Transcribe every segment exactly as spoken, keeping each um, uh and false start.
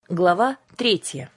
Глава третья.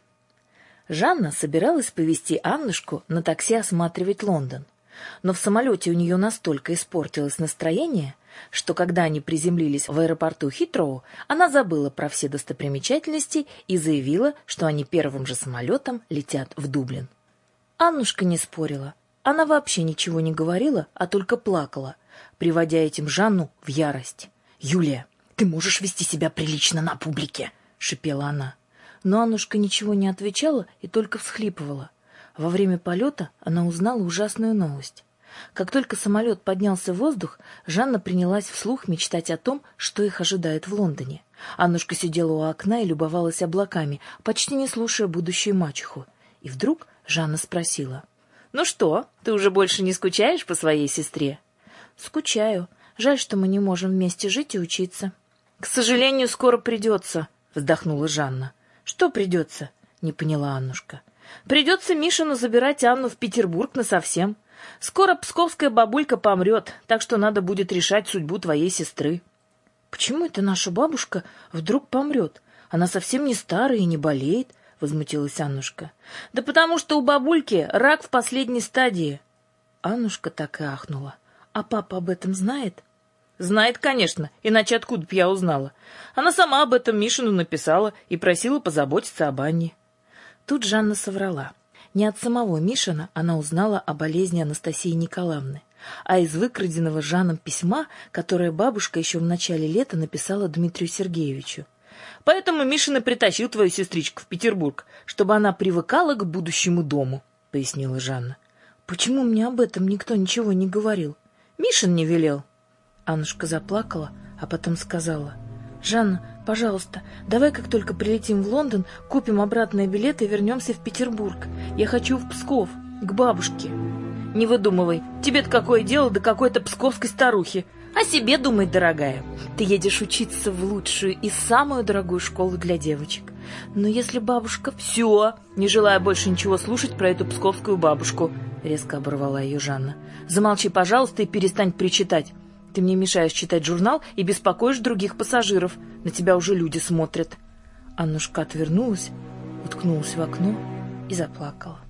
Жанна собиралась повезти Аннушку на такси осматривать Лондон, но в самолете у нее настолько испортилось настроение, что когда они приземлились в аэропорту Хитроу, она забыла про все достопримечательности и заявила, что они первым же самолетом летят в Дублин. Аннушка не спорила. Она вообще ничего не говорила, а только плакала, приводя этим Жанну в ярость. «Юлия, ты можешь вести себя прилично на публике!» — шипела она. Но Аннушка ничего не отвечала и только всхлипывала. Во время полета она узнала ужасную новость. Как только самолет поднялся в воздух, Жанна принялась вслух мечтать о том, что их ожидает в Лондоне. Аннушка сидела у окна и любовалась облаками, почти не слушая будущую мачеху. И вдруг Жанна спросила: «Ну что, ты уже больше не скучаешь по своей сестре?» «Скучаю. Жаль, что мы не можем вместе жить и учиться». «К сожалению, скоро придется», — вздохнула Жанна. «Что придется?» — не поняла Аннушка. «Придется Мишину забирать Анну в Петербург насовсем. Скоро псковская бабулька помрет, так что надо будет решать судьбу твоей сестры». «Почему это наша бабушка вдруг помрет? Она совсем не старая и не болеет», — возмутилась Аннушка. «Да потому что у бабульки рак в последней стадии». Аннушка так и ахнула. «А папа об этом знает?» «Знает, конечно, иначе откуда б я узнала? Она сама об этом Мишину написала и просила позаботиться об Анне». Тут Жанна соврала. Не от самого Мишина она узнала о болезни Анастасии Николаевны, а из выкраденного Жаном письма, которое бабушка еще в начале лета написала Дмитрию Сергеевичу. «Поэтому Мишин и притащил твою сестричку в Петербург, чтобы она привыкала к будущему дому», — пояснила Жанна. «Почему мне об этом никто ничего не говорил? Мишин не велел». Аннушка заплакала, а потом сказала: «Жанна, пожалуйста, давай, как только прилетим в Лондон, купим обратные билеты и вернемся в Петербург. Я хочу в Псков, к бабушке». «Не выдумывай, тебе-то какое дело до какой-то псковской старухи? О себе думай, дорогая. Ты едешь учиться в лучшую и самую дорогую школу для девочек. Но если бабушка...» «Все, не желаю больше ничего слушать про эту псковскую бабушку», — резко оборвала ее Жанна. «Замолчи, пожалуйста, и перестань причитать. Ты мне мешаешь читать журнал и беспокоишь других пассажиров. На тебя уже люди смотрят». Аннушка отвернулась, уткнулась в окно и заплакала.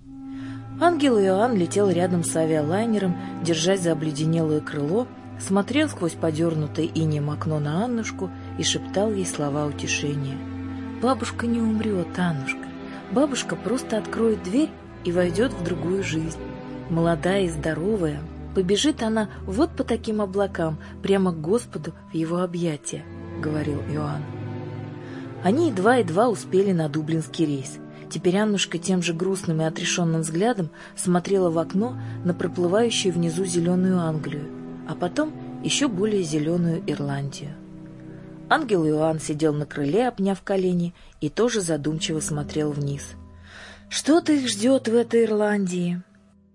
Ангел Иоанн летел рядом с авиалайнером, держась за обледенелое крыло, смотрел сквозь подернутое инеем окно на Аннушку и шептал ей слова утешения. «Бабушка не умрет, Аннушка. Бабушка просто откроет дверь и войдет в другую жизнь. Молодая и здоровая. Побежит она вот по таким облакам, прямо к Господу в его объятия», — говорил Иоанн. Они едва-едва успели на дублинский рейс. Теперь Аннушка тем же грустным и отрешенным взглядом смотрела в окно на проплывающую внизу зеленую Англию, а потом еще более зеленую Ирландию. Ангел Иоанн сидел на крыле, обняв колени, и тоже задумчиво смотрел вниз. Что-то их ждет в этой Ирландии.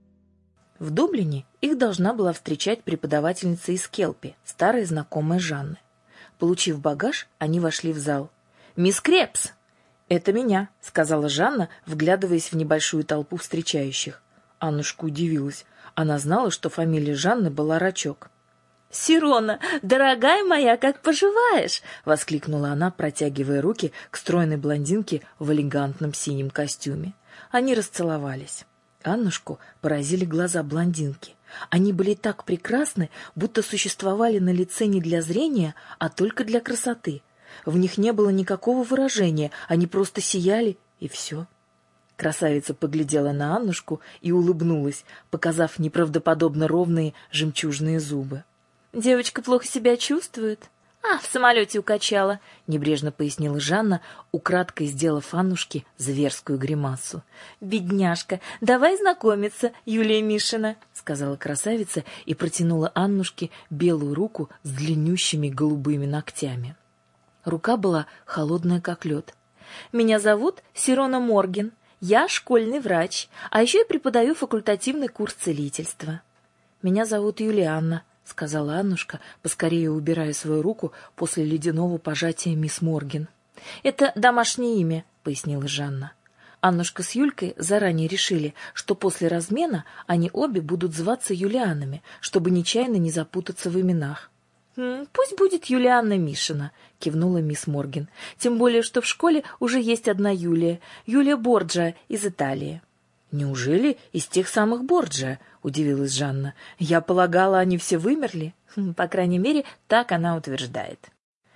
В Дублине их должна была встречать преподавательница из Келпи, старая знакомая Жанны. Получив багаж, они вошли в зал. «Мисс Крепс!» «Это меня», — сказала Жанна, вглядываясь в небольшую толпу встречающих. Аннушка удивилась. Она знала, что фамилия Жанны была Рачок. «Сирона, дорогая моя, как поживаешь?» — воскликнула она, протягивая руки к стройной блондинке в элегантном синем костюме. Они расцеловались. Аннушку поразили глаза блондинки. Они были так прекрасны, будто существовали на лице не для зрения, а только для красоты. В них не было никакого выражения, они просто сияли, и все. Красавица поглядела на Аннушку и улыбнулась, показав неправдоподобно ровные жемчужные зубы. «Девочка плохо себя чувствует?» «А, в самолете укачала», — небрежно пояснила Жанна, украдкой сделав Аннушке зверскую гримасу. «Бедняжка, давай знакомиться, Юлия Мишина», — сказала красавица и протянула Аннушке белую руку с длиннющими голубыми ногтями. Рука была холодная, как лед. «Меня зовут Сирона Морген. Я школьный врач, а еще я преподаю факультативный курс целительства». «Меня зовут Юлианна», — сказала Аннушка, поскорее убирая свою руку после ледяного пожатия мисс Морген. «Это домашнее имя», — пояснила Жанна. Аннушка с Юлькой заранее решили, что после размена они обе будут зваться Юлианами, чтобы нечаянно не запутаться в именах. «Пусть будет Юлианна Мишина», — кивнула мисс Морган. «Тем более, что в школе уже есть одна Юлия, Юлия Борджиа из Италии». «Неужели из тех самых Борджиа?» — удивилась Жанна. «Я полагала, они все вымерли». «По крайней мере, так она утверждает».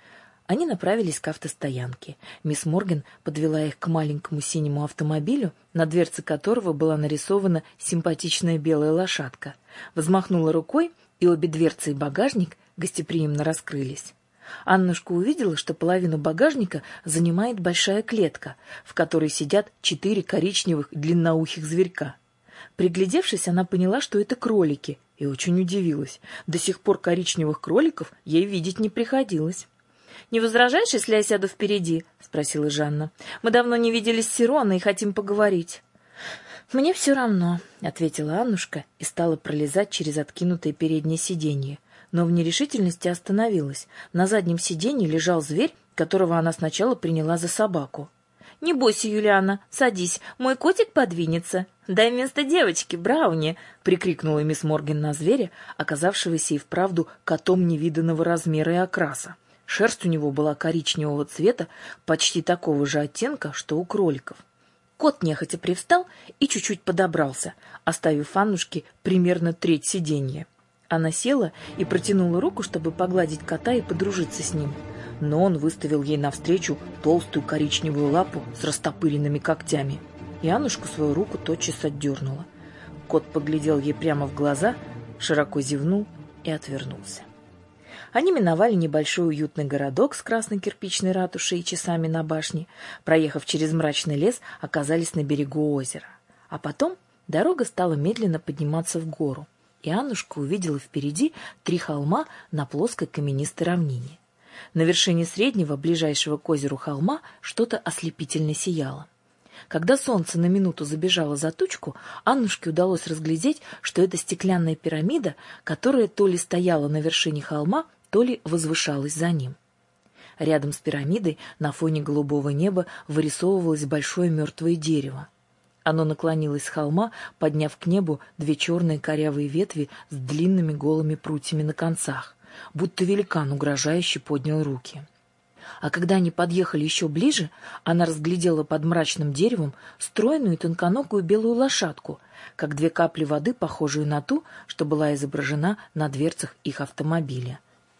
Они направились к автостоянке. Мисс Морган подвела их к маленькому синему автомобилю, на дверце которого была нарисована симпатичная белая лошадка. Взмахнула рукой, и обе дверцы и багажник гостеприимно раскрылись. Аннушка увидела, что половину багажника занимает большая клетка, в которой сидят четыре коричневых длинноухих зверька. Приглядевшись, она поняла, что это кролики, и очень удивилась. До сих пор коричневых кроликов ей видеть не приходилось. «Не возражаешь, если я сяду впереди?» — спросила Жанна. «Мы давно не виделись с Сироной и хотим поговорить». «Мне все равно», — ответила Аннушка и стала пролезать через откинутое переднее сиденье. Но в нерешительности остановилась. На заднем сиденье лежал зверь, которого она сначала приняла за собаку. «Не бойся, Юлиана, садись, мой котик подвинется. Дай место девочке, Брауни!» — прикрикнула мисс Морган на зверя, оказавшегося и вправду котом невиданного размера и окраса. Шерсть у него была коричневого цвета, почти такого же оттенка, что у кроликов. Кот нехотя привстал и чуть-чуть подобрался, оставив Аннушке примерно треть сиденья. Она села и протянула руку, чтобы погладить кота и подружиться с ним. Но он выставил ей навстречу толстую коричневую лапу с растопыренными когтями. И Аннушка свою руку тотчас отдернула. Кот поглядел ей прямо в глаза, широко зевнул и отвернулся. Они миновали небольшой уютный городок с красной кирпичной ратушей и часами на башне. Проехав через мрачный лес, оказались на берегу озера. А потом дорога стала медленно подниматься в гору, и Аннушка увидела впереди три холма на плоской каменистой равнине. На вершине среднего, ближайшего к озеру холма, что-то ослепительно сияло. Когда солнце на минуту забежало за тучку, Аннушке удалось разглядеть, что это стеклянная пирамида, которая то ли стояла на вершине холма, то ли возвышалась за ним. Рядом с пирамидой на фоне голубого неба вырисовывалось большое мертвое дерево. Оно наклонилось с холма, подняв к небу две черные корявые ветви с длинными голыми прутьями на концах, будто великан угрожающе поднял руки. А когда они подъехали еще ближе, она разглядела под мрачным деревом стройную тонконогую белую лошадку, как две капли воды, похожую на ту, что была изображена на дверцах их автомобиля.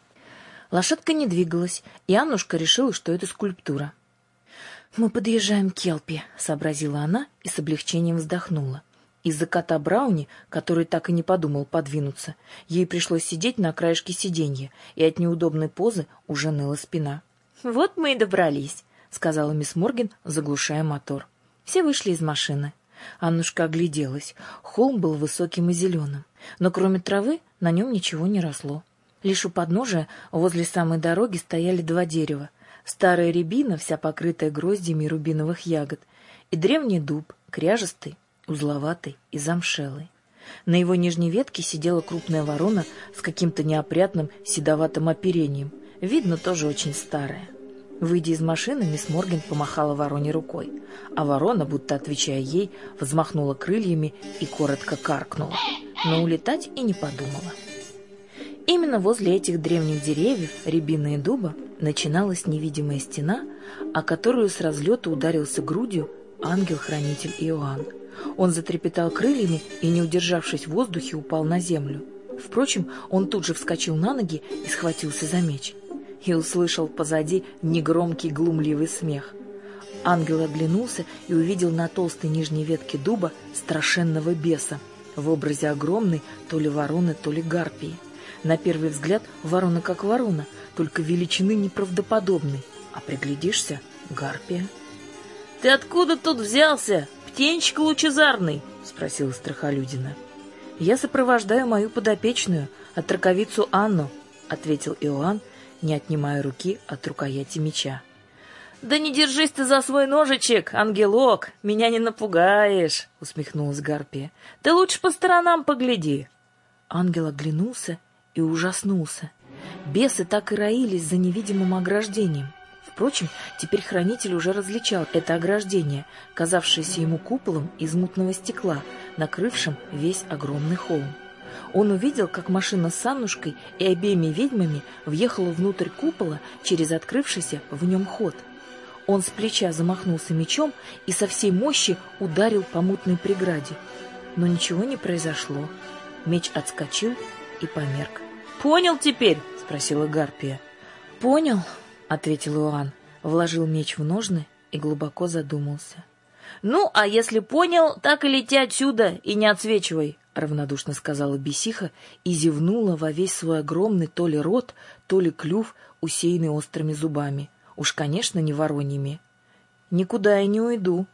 Лошадка не двигалась, и Аннушка решила, что это скульптура. «Мы подъезжаем к Келпи», — сообразила она и с облегчением вздохнула. Из-за кота Брауни, который так и не подумал подвинуться, ей пришлось сидеть на краешке сиденья, и от неудобной позы уже ныла спина. «Вот мы и добрались», — сказала мисс Морган, заглушая мотор. Все вышли из машины. Аннушка огляделась. Холм был высоким и зеленым, но кроме травы на нем ничего не росло. Лишь у подножия, возле самой дороги, стояли два дерева. Старая рябина, вся покрытая гроздьями рубиновых ягод, и древний дуб, кряжестый, узловатый и замшелый. На его нижней ветке сидела крупная ворона с каким-то неопрятным седоватым оперением, видно, тоже очень старая. Выйдя из машины, мисс Морган помахала вороне рукой, а ворона, будто отвечая ей, взмахнула крыльями и коротко каркнула, но улетать и не подумала. Именно возле этих древних деревьев, рябины и дуба, начиналась невидимая стена, о которую с разлета ударился грудью ангел-хранитель Иоанн. Он затрепетал крыльями и, не удержавшись в воздухе, упал на землю. Впрочем, он тут же вскочил на ноги и схватился за меч. И услышал позади негромкий глумливый смех. Ангел оглянулся и увидел на толстой нижней ветке дуба страшенного беса в образе огромной то ли вороны, то ли гарпии. На первый взгляд ворона как ворона, только величины неправдоподобной, а приглядишься — гарпия. — Ты откуда тут взялся, птенчик лучезарный? — спросила Страхолюдина. — Я сопровождаю мою подопечную, отроковицу Анну, — ответил Иоанн, не отнимая руки от рукояти меча. — Да не держись ты за свой ножичек, ангелок, меня не напугаешь, — усмехнулась гарпия. — Ты лучше по сторонам погляди. Ангел оглянулся и ужаснулся. Бесы так и роились за невидимым ограждением. Впрочем, теперь хранитель уже различал это ограждение, казавшееся ему куполом из мутного стекла, накрывшим весь огромный холм. Он увидел, как машина с Аннушкой и обеими ведьмами въехала внутрь купола через открывшийся в нем ход. Он с плеча замахнулся мечом и со всей мощи ударил по мутной преграде. Но ничего не произошло. Меч отскочил и померк. «Понял теперь?» — спросила Гарпия. «Понял», — ответил Иоанн, вложил меч в ножны и глубоко задумался. «Ну, а если понял, так и лети отсюда и не отсвечивай», — равнодушно сказала бесиха и зевнула во весь свой огромный то ли рот, то ли клюв, усеянный острыми зубами. Уж, конечно, не вороньими. «Никуда я не уйду.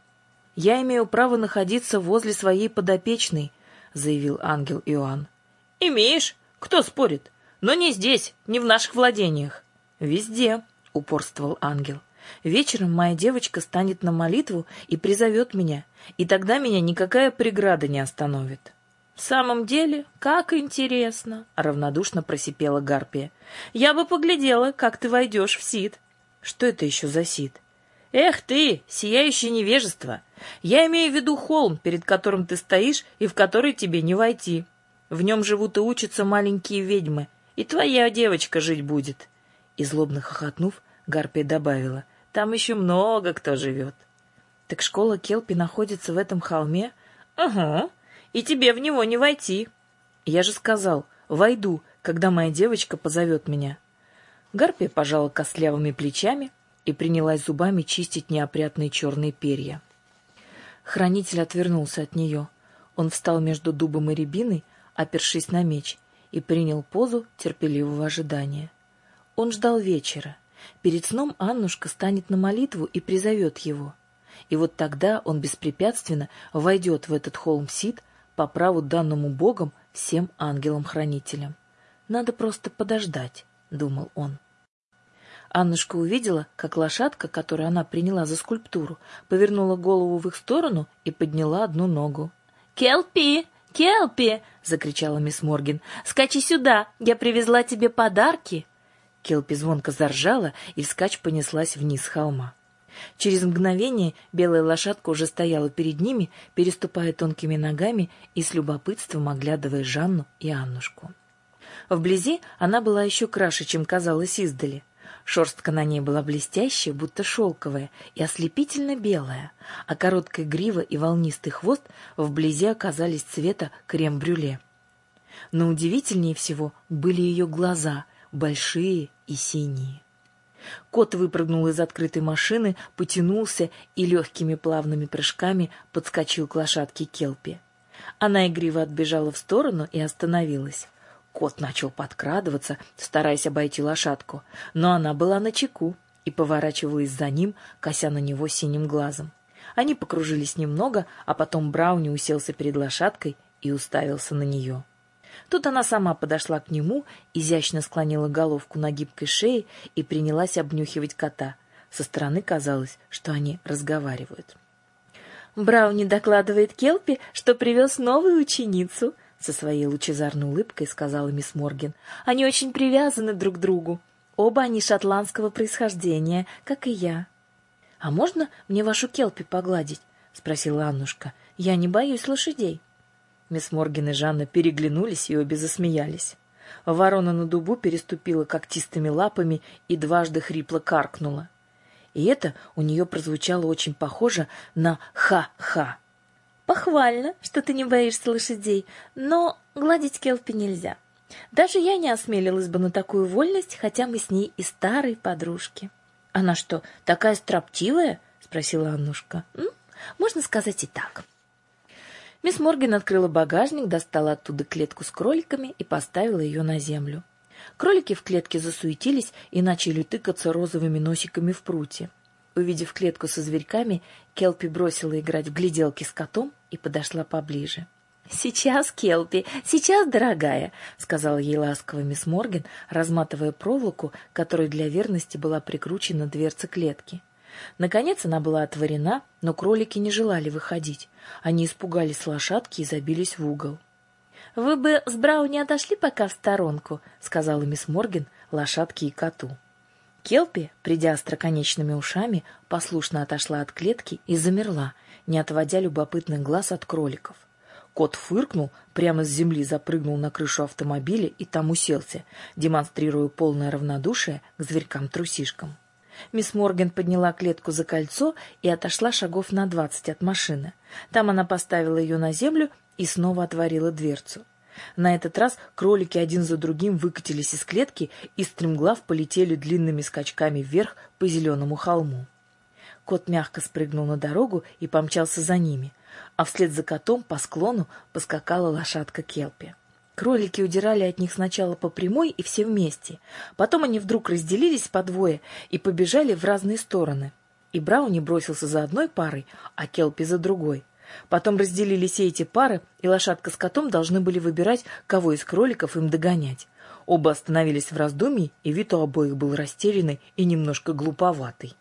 Я имею право находиться возле своей подопечной», — заявил ангел Иоанн. «Имеешь? Кто спорит? Но не здесь, не в наших владениях». «Везде», — упорствовал ангел. «Вечером моя девочка станет на молитву и призовет меня, и тогда меня никакая преграда не остановит». «В самом деле, как интересно!» — равнодушно просипела Гарпия. «Я бы поглядела, как ты войдешь в Сид». «Что это еще за Сид?» «Эх ты, сияющее невежество! Я имею в виду холм, перед которым ты стоишь и в который тебе не войти. В нем живут и учатся маленькие ведьмы, и твоя девочка жить будет». И злобно хохотнув, Гарпия добавила: «Там еще много кто живет». «Так школа Келпи находится в этом холме?» «Ага, и тебе в него не войти». «Я же сказал, войду, когда моя девочка позовет меня». Гарпия пожала костлявыми плечами и принялась зубами чистить неопрятные черные перья. Хранитель отвернулся от нее. Он встал между дубом и рябиной, опершись на меч, и принял позу терпеливого ожидания. Он ждал вечера. Перед сном Аннушка станет на молитву и призовет его. И вот тогда он беспрепятственно войдет в этот холм Сид по праву данному Богом всем ангелам-хранителям. «Надо просто подождать», — думал он. Аннушка увидела, как лошадка, которую она приняла за скульптуру, повернула голову в их сторону и подняла одну ногу. «Келпи! Келпи!» — закричала мисс Морган. «Скачи сюда! Я привезла тебе подарки!» Келпи звонко заржала и вскачь понеслась вниз с холма. Через мгновение белая лошадка уже стояла перед ними, переступая тонкими ногами и с любопытством оглядывая Жанну и Аннушку. Вблизи она была еще краше, чем казалось издали. Шерстка на ней была блестящая, будто шелковая, и ослепительно белая, а короткая грива и волнистый хвост вблизи оказались цвета крем-брюле. Но удивительнее всего были ее глаза, большие и синие. Кот выпрыгнул из открытой машины, потянулся и легкими плавными прыжками подскочил к лошадке Келпи. Она игриво отбежала в сторону и остановилась. Кот начал подкрадываться, стараясь обойти лошадку, но она была начеку и поворачивалась за ним, кося на него синим глазом. Они покружились немного, а потом Брауни уселся перед лошадкой и уставился на нее. Тут она сама подошла к нему, изящно склонила головку на гибкой шее и принялась обнюхивать кота. Со стороны казалось, что они разговаривают. «Брауни докладывает Келпи, что привез новую ученицу», — со своей лучезарной улыбкой сказала мисс Морган. «Они очень привязаны друг к другу. Оба они шотландского происхождения, как и я». «А можно мне вашу Келпи погладить?» — спросила Аннушка. «Я не боюсь лошадей». Мисс Морган и Жанна переглянулись и обе засмеялись. Ворона на дубу переступила когтистыми лапами и дважды хрипло каркнула. И это у нее прозвучало очень похоже на «ха-ха». «Похвально, что ты не боишься лошадей, но гладить Келпи нельзя. Даже я не осмелилась бы на такую вольность, хотя мы с ней и старые подружки». «Она что, такая строптивая?» — спросила Аннушка. «М? Можно сказать и так». Мисс Морган открыла багажник, достала оттуда клетку с кроликами и поставила ее на землю. Кролики в клетке засуетились и начали тыкаться розовыми носиками в прутье. Увидев клетку со зверьками, Келпи бросила играть в гляделки с котом и подошла поближе. «Сейчас, Келпи, сейчас, дорогая», — сказала ей ласково мисс Морган, разматывая проволоку, которой для верности была прикручена дверца клетки. Наконец она была отворена, но кролики не желали выходить. Они испугались лошадки и забились в угол. «Вы бы с Брауни отошли пока в сторонку», — сказала мисс Морган лошадке и коту. Келпи, придя остроконечными ушами, послушно отошла от клетки и замерла, не отводя любопытных глаз от кроликов. Кот фыркнул, прямо с земли запрыгнул на крышу автомобиля и там уселся, демонстрируя полное равнодушие к зверькам-трусишкам. Мисс Морган подняла клетку за кольцо и отошла шагов на двадцать от машины. Там она поставила ее на землю и снова отворила дверцу. На этот раз кролики один за другим выкатились из клетки и стремглав полетели длинными скачками вверх по зеленому холму. Кот мягко спрыгнул на дорогу и помчался за ними, а вслед за котом по склону поскакала лошадка Келпи. Кролики удирали от них сначала по прямой и все вместе. Потом они вдруг разделились по двое и побежали в разные стороны. И Брауни бросился за одной парой, а Келпи за другой. Потом разделились эти пары, и лошадка с котом должны были выбирать, кого из кроликов им догонять. Оба остановились в раздумье, и вид у обоих был растерянный и немножко глуповатый.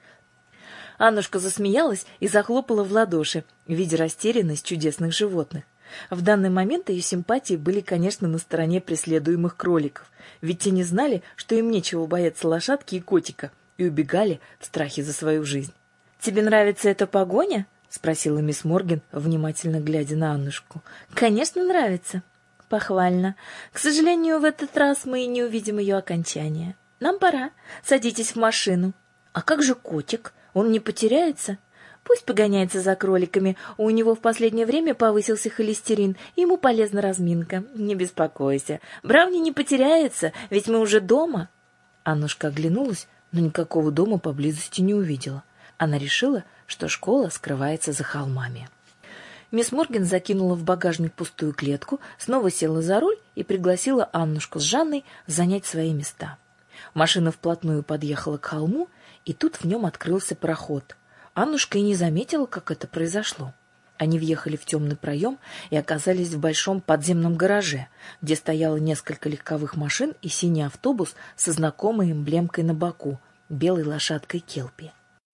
Аннушка засмеялась и захлопала в ладоши, видя растерянность чудесных животных. В данный момент ее симпатии были, конечно, на стороне преследуемых кроликов, ведь те не знали, что им нечего бояться лошадки и котика, и убегали в страхе за свою жизнь. «Тебе нравится эта погоня?» — спросила мисс Морган, внимательно глядя на Аннушку. «Конечно, нравится». «Похвально. К сожалению, в этот раз мы не увидим ее окончания. Нам пора. Садитесь в машину». «А как же котик? Он не потеряется?» «Пусть погоняется за кроликами. У него в последнее время повысился холестерин. Ему полезна разминка. Не беспокойся. Брауни не потеряется, ведь мы уже дома». Аннушка оглянулась, но никакого дома поблизости не увидела. Она решила, что школа скрывается за холмами. Мисс Морган закинула в багажник пустую клетку, снова села за руль и пригласила Аннушку с Жанной занять свои места. Машина вплотную подъехала к холму, и тут в нем открылся проход. Аннушка и не заметила, как это произошло. Они въехали в темный проем и оказались в большом подземном гараже, где стояло несколько легковых машин и синий автобус со знакомой эмблемкой на боку — белой лошадкой Келпи.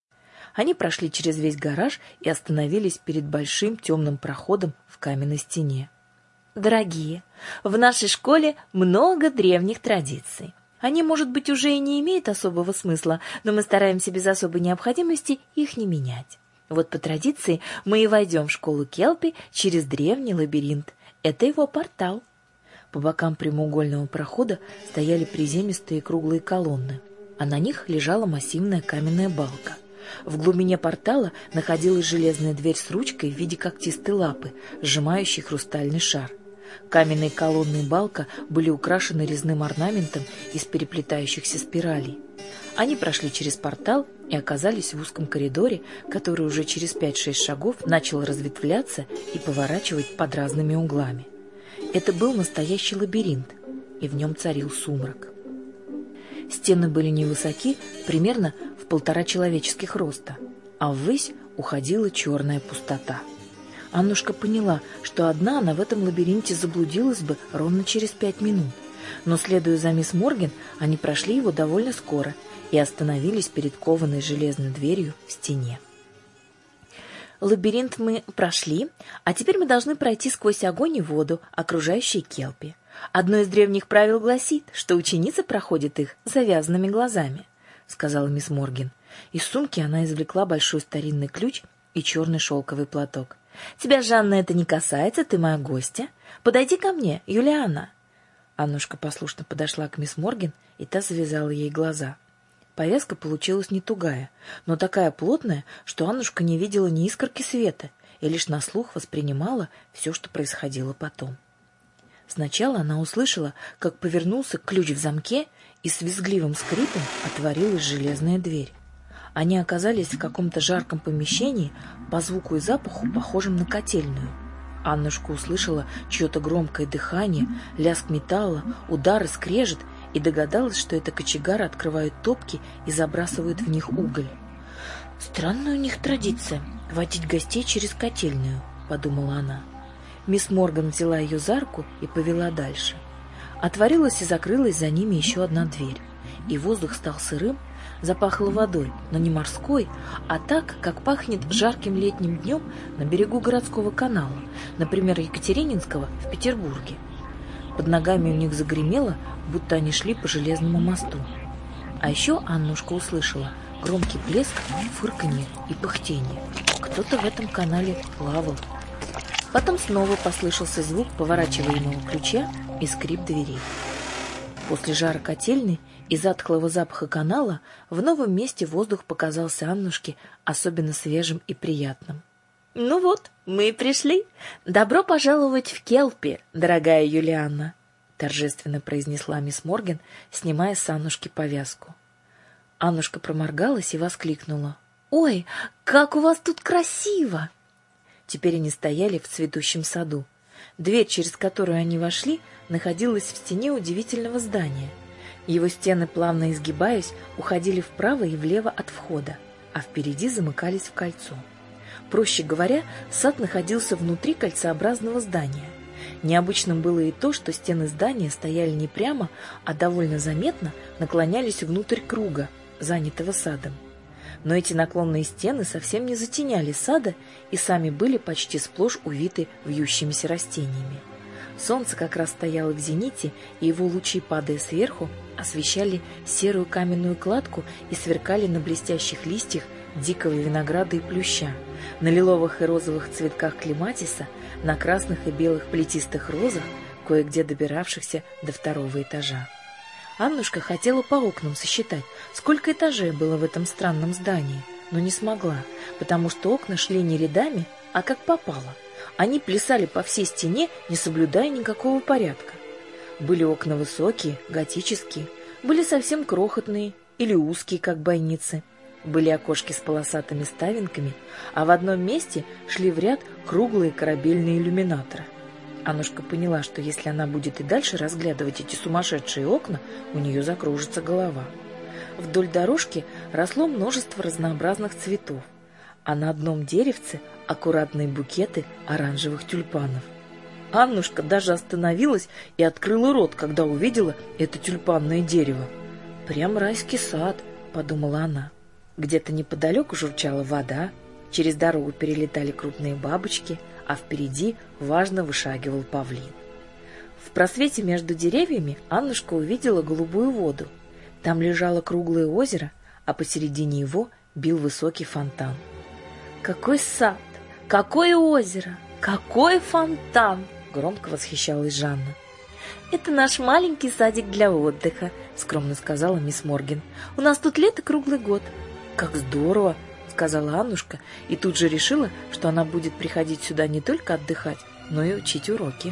Они прошли через весь гараж и остановились перед большим темным проходом в каменной стене. «Дорогие, в нашей школе много древних традиций. Они, может быть, уже и не имеют особого смысла, но мы стараемся без особой необходимости их не менять. Вот по традиции мы и войдем в школу Келпи через древний лабиринт. Это его портал». По бокам прямоугольного прохода стояли приземистые круглые колонны, а на них лежала массивная каменная балка. В глубине портала находилась железная дверь с ручкой в виде когтистой лапы, сжимающей хрустальный шар. Каменные колонны и балка были украшены резным орнаментом из переплетающихся спиралей. Они прошли через портал и оказались в узком коридоре, который уже через пять-шесть шагов начал разветвляться и поворачивать под разными углами. Это был настоящий лабиринт, и в нем царил сумрак. Стены были невысоки, примерно в полтора человеческих роста, а ввысь уходила черная пустота. Аннушка поняла, что одна она в этом лабиринте заблудилась бы ровно через пять минут, но, следуя за мисс Морган, они прошли его довольно скоро и остановились перед кованой железной дверью в стене. «Лабиринт мы прошли, а теперь мы должны пройти сквозь огонь и воду, окружающие Келпи. Одно из древних правил гласит, что ученица проходит их с завязанными глазами», — сказала мисс Морган. Из сумки она извлекла большой старинный ключ и черный шелковый платок. «Тебя, Жанна, это не касается, ты моя гостья. Подойди ко мне, Юлиана». Аннушка послушно подошла к мисс Морган, и та завязала ей глаза. Повязка получилась не тугая, но такая плотная, что Аннушка не видела ни искорки света и лишь на слух воспринимала все, что происходило потом. Сначала она услышала, как повернулся ключ в замке, и с визгливым скрипом отворилась железная дверь. Они оказались в каком-то жарком помещении, по звуку и запаху похожем на котельную. Аннушка услышала чье-то громкое дыхание, лязг металла, удар и скрежет, и догадалась, что это кочегары открывают топки и забрасывают в них уголь. «Странная у них традиция — водить гостей через котельную», — подумала она. Мисс Морган взяла ее за руку и повела дальше. Отворилась и закрылась за ними еще одна дверь, и воздух стал сырым, запахло водой, но не морской, а так, как пахнет жарким летним днем на берегу городского канала, например, Екатерининского в Петербурге. Под ногами у них загремело, будто они шли по железному мосту. А еще Аннушка услышала громкий плеск, фырканье и пыхтение. Кто-то в этом канале плавал. Потом снова послышался звук поворачиваемого ключа и скрип дверей. После жара котельной и затхлого запаха канала в новом месте воздух показался Аннушке особенно свежим и приятным. «Ну вот, мы и пришли. Добро пожаловать в Келпи, дорогая Юлианна», — торжественно произнесла мисс Морган, снимая с Аннушки повязку. Аннушка проморгалась и воскликнула: «Ой, как у вас тут красиво!» Теперь они стояли в цветущем саду. Дверь, через которую они вошли, находилась в стене удивительного здания. Его стены, плавно изгибаясь, уходили вправо и влево от входа, а впереди замыкались в кольцо. Проще говоря, сад находился внутри кольцеобразного здания. Необычным было и то, что стены здания стояли не прямо, а довольно заметно наклонялись внутрь круга, занятого садом. Но эти наклонные стены совсем не затеняли сада и сами были почти сплошь увиты вьющимися растениями. Солнце как раз стояло в зените, и его лучи, падая сверху, освещали серую каменную кладку и сверкали на блестящих листьях дикого винограда и плюща, на лиловых и розовых цветках клематиса, на красных и белых плетистых розах, кое-где добиравшихся до второго этажа. Аннушка хотела по окнам сосчитать, сколько этажей было в этом странном здании, но не смогла, потому что окна шли не рядами, а как попало. Они плясали по всей стене, не соблюдая никакого порядка. Были окна высокие, готические, были совсем крохотные или узкие, как бойницы. Были окошки с полосатыми ставинками, а в одном месте шли в ряд круглые корабельные иллюминаторы. Аннушка поняла, что если она будет и дальше разглядывать эти сумасшедшие окна, у нее закружится голова. Вдоль дорожки росло множество разнообразных цветов, а на одном деревце аккуратные букеты оранжевых тюльпанов. Аннушка даже остановилась и открыла рот, когда увидела это тюльпанное дерево. «Прям райский сад», — подумала она. Где-то неподалеку журчала вода, через дорогу перелетали крупные бабочки, а впереди важно вышагивал павлин. В просвете между деревьями Аннушка увидела голубую воду. Там лежало круглое озеро, а посередине его бил высокий фонтан. «Какой сад! Какое озеро! Какой фонтан!» — громко восхищалась Жанна. «Это наш маленький садик для отдыха», — скромно сказала мисс Морган. «У нас тут лето круглый год». «Как здорово!» — сказала Аннушка и тут же решила, что она будет приходить сюда не только отдыхать, но и учить уроки.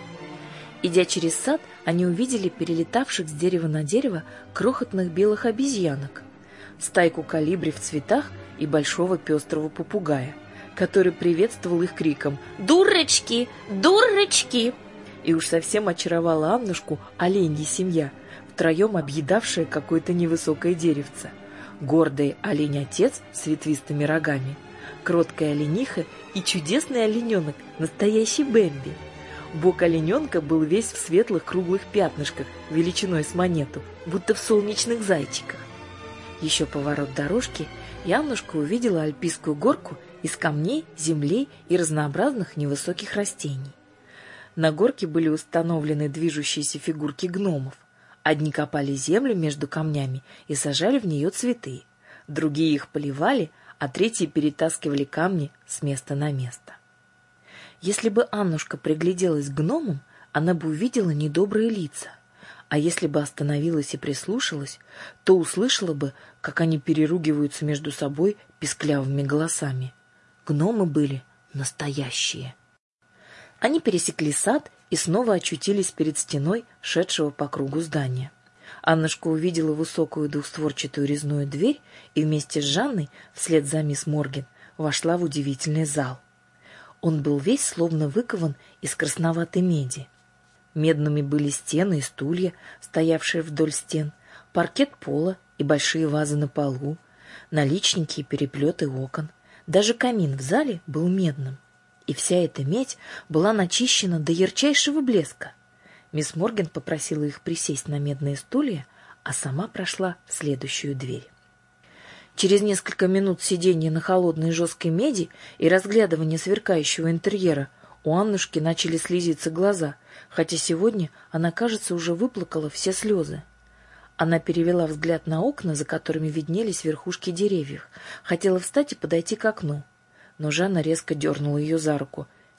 Идя через сад, они увидели перелетавших с дерева на дерево крохотных белых обезьянок, стайку колибри в цветах и большого пестрого попугая, который приветствовал их криком «Дурочки! Дурочки!» И уж совсем очаровала Аннушку оленья семья, втроем объедавшая какое-то невысокое деревце. Гордый олень-отец с ветвистыми рогами, кроткая олениха и чудесный олененок, настоящий Бэмби. Бок олененка был весь в светлых круглых пятнышках, величиной с монету, будто в солнечных зайчиках. Еще поворот дорожки, и Аннушка увидела альпийскую горку из камней, землей и разнообразных невысоких растений. На горке были установлены движущиеся фигурки гномов. Одни копали землю между камнями и сажали в нее цветы, другие их поливали, а третьи перетаскивали камни с места на место. Если бы Аннушка пригляделась к гномам, она бы увидела недобрые лица, а если бы остановилась и прислушалась, то услышала бы, как они переругиваются между собой писклявыми голосами. Гномы были настоящие. Они пересекли сад и снова очутились перед стеной шедшего по кругу здания. Аннушка увидела высокую двухстворчатую резную дверь и вместе с Жанной, вслед за мисс Морган, вошла в удивительный зал. Он был весь словно выкован из красноватой меди. Медными были стены и стулья, стоявшие вдоль стен, паркет пола и большие вазы на полу, наличники и переплеты окон. Даже камин в зале был медным. И вся эта медь была начищена до ярчайшего блеска. Мисс Морган попросила их присесть на медные стулья, а сама прошла в следующую дверь. Через несколько минут сидения на холодной жесткой меди и разглядывания сверкающего интерьера у Аннушки начали слезиться глаза, хотя сегодня она, кажется, уже выплакала все слезы. Она перевела взгляд на окна, за которыми виднелись верхушки деревьев, хотела встать и подойти к окну. Но Жанна резко дернула ее за руку.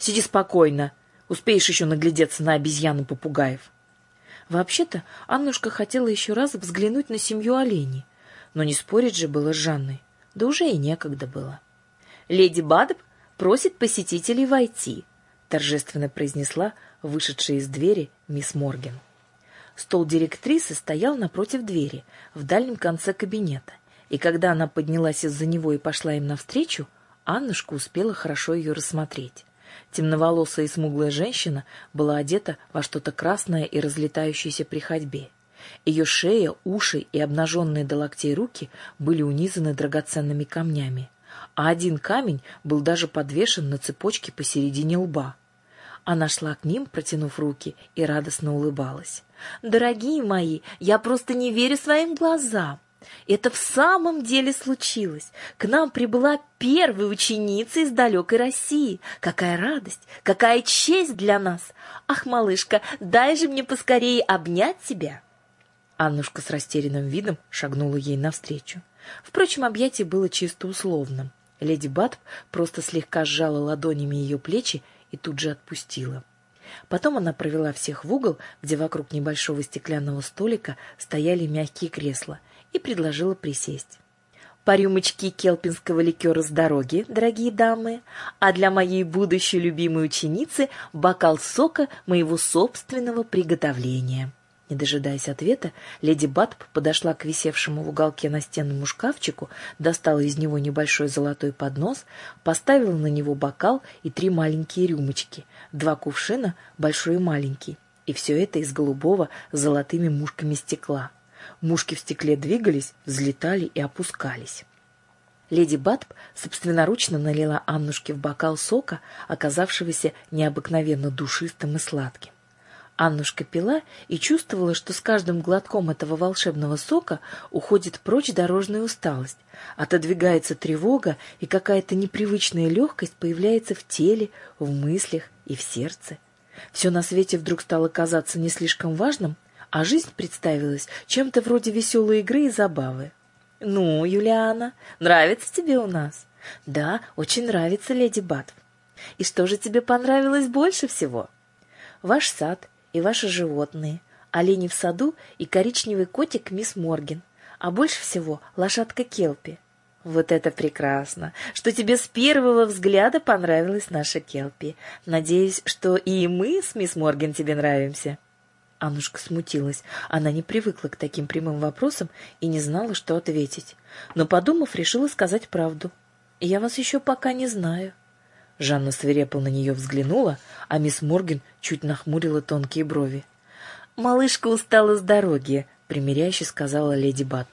Сиди спокойно, успеешь еще наглядеться на обезьян и попугаев. Вообще-то Аннушка хотела еще раз взглянуть на семью оленей, но не спорить же было с Жанной, да уже и некогда было. «Леди Бадб просит посетителей войти», — торжественно произнесла вышедшая из двери мисс Морган. Стол директрисы стоял напротив двери, в дальнем конце кабинета, и когда она поднялась из-за него и пошла им навстречу, Аннушка успела хорошо ее рассмотреть. Темноволосая и смуглая женщина была одета во что-то красное и разлетающееся при ходьбе. Ее шея, уши и обнаженные до локтей руки были унизаны драгоценными камнями, а один камень был даже подвешен на цепочке посередине лба. Она шла к ним, протянув руки, и радостно улыбалась. «Дорогие мои, я просто не верю своим глазам. Это в самом деле случилось. К нам прибыла первая ученица из далекой России. Какая радость, какая честь для нас! Ах, малышка, дай же мне поскорее обнять тебя!» Аннушка с растерянным видом шагнула ей навстречу. Впрочем, объятие было чисто условным. Леди Бадб просто слегка сжала ладонями ее плечи и тут же отпустила. Потом она провела всех в угол, где вокруг небольшого стеклянного столика стояли мягкие кресла, и предложила присесть. «По рюмочке келпинского ликера с дороги, дорогие дамы, а для моей будущей любимой ученицы бокал сока моего собственного приготовления». Не дожидаясь ответа, леди Бадб подошла к висевшему в уголке настенному шкафчику, достала из него небольшой золотой поднос, поставила на него бокал и три маленькие рюмочки, два кувшина, большой и маленький, и все это из голубого с золотыми мушками стекла. Мушки в стекле двигались, взлетали и опускались. Леди Бадб собственноручно налила Аннушке в бокал сока, оказавшегося необыкновенно душистым и сладким. Аннушка пила и чувствовала, что с каждым глотком этого волшебного сока уходит прочь дорожная усталость, отодвигается тревога, и какая-то непривычная легкость появляется в теле, в мыслях и в сердце. Все на свете вдруг стало казаться не слишком важным, а жизнь представилась чем-то вроде веселой игры и забавы. «Ну, Юлиана, нравится тебе у нас?» «Да, очень нравится, леди Бадб». «И что же тебе понравилось больше всего?» «Ваш сад и ваши животные, олени в саду и коричневый котик мисс Морган, а больше всего лошадка Келпи». «Вот это прекрасно, что тебе с первого взгляда понравилась наша Келпи. Надеюсь, что и мы с мисс Морган тебе нравимся». Аннушка смутилась. Она не привыкла к таким прямым вопросам и не знала, что ответить. Но, подумав, решила сказать правду. «Я вас еще пока не знаю». Жанна свирепо на нее взглянула, а мисс Морган чуть нахмурила тонкие брови. «Малышка устала с дороги», — примиряюще сказала леди Бадб.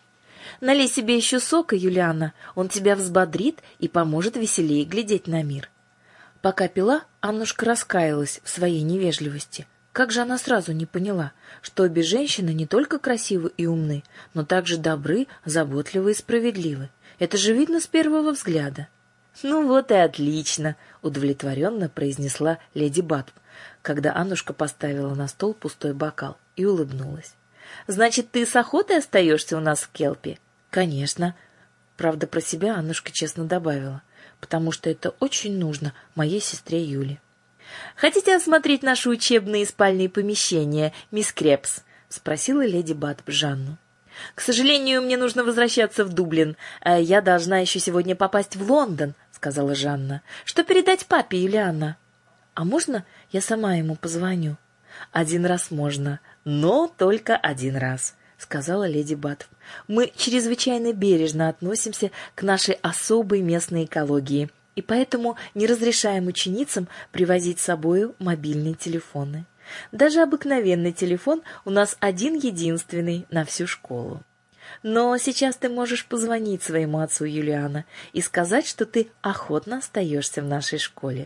«Налей себе еще сока, Юлиана, он тебя взбодрит и поможет веселее глядеть на мир». Пока пила, Аннушка раскаялась в своей невежливости. Как же она сразу не поняла, что обе женщины не только красивы и умны, но также добры, заботливы и справедливы. Это же видно с первого взгляда. «Ну вот и отлично», — удовлетворенно произнесла леди Бадб, когда Аннушка поставила на стол пустой бокал и улыбнулась. «Значит, ты с охотой остаешься у нас в Келпи?» «Конечно». Правда, про себя Аннушка честно добавила, потому что это очень нужно моей сестре Юле. «Хотите осмотреть наши учебные и спальные помещения, мисс Крепс?» — спросила леди Бадб Жанну. «К сожалению, мне нужно возвращаться в Дублин. Я должна еще сегодня попасть в Лондон», — сказала Жанна. «Что передать папе, Юлиана?» «А можно я сама ему позвоню?» «Один раз можно, но только один раз», — сказала леди Бадб. «Мы чрезвычайно бережно относимся к нашей особой местной экологии, и поэтому не разрешаем ученицам привозить с собою мобильные телефоны. Даже обыкновенный телефон у нас один-единственный на всю школу. Но сейчас ты можешь позвонить своему отцу, Юлиана, и сказать, что ты охотно остаешься в нашей школе.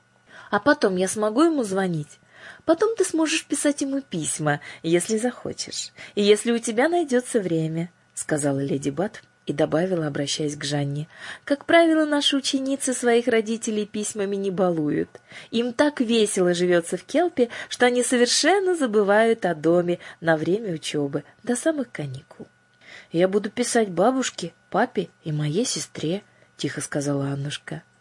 А потом я смогу ему звонить? Потом ты сможешь писать ему письма, если захочешь, и если у тебя найдется время», — сказала леди Бадб и добавила, обращаясь к Жанне: «Как правило, наши ученицы своих родителей письмами не балуют. Им так весело живется в Келпи, что они совершенно забывают о доме на время учебы до самых каникул». «Я буду писать бабушке, папе и моей сестре», — тихо сказала Аннушка.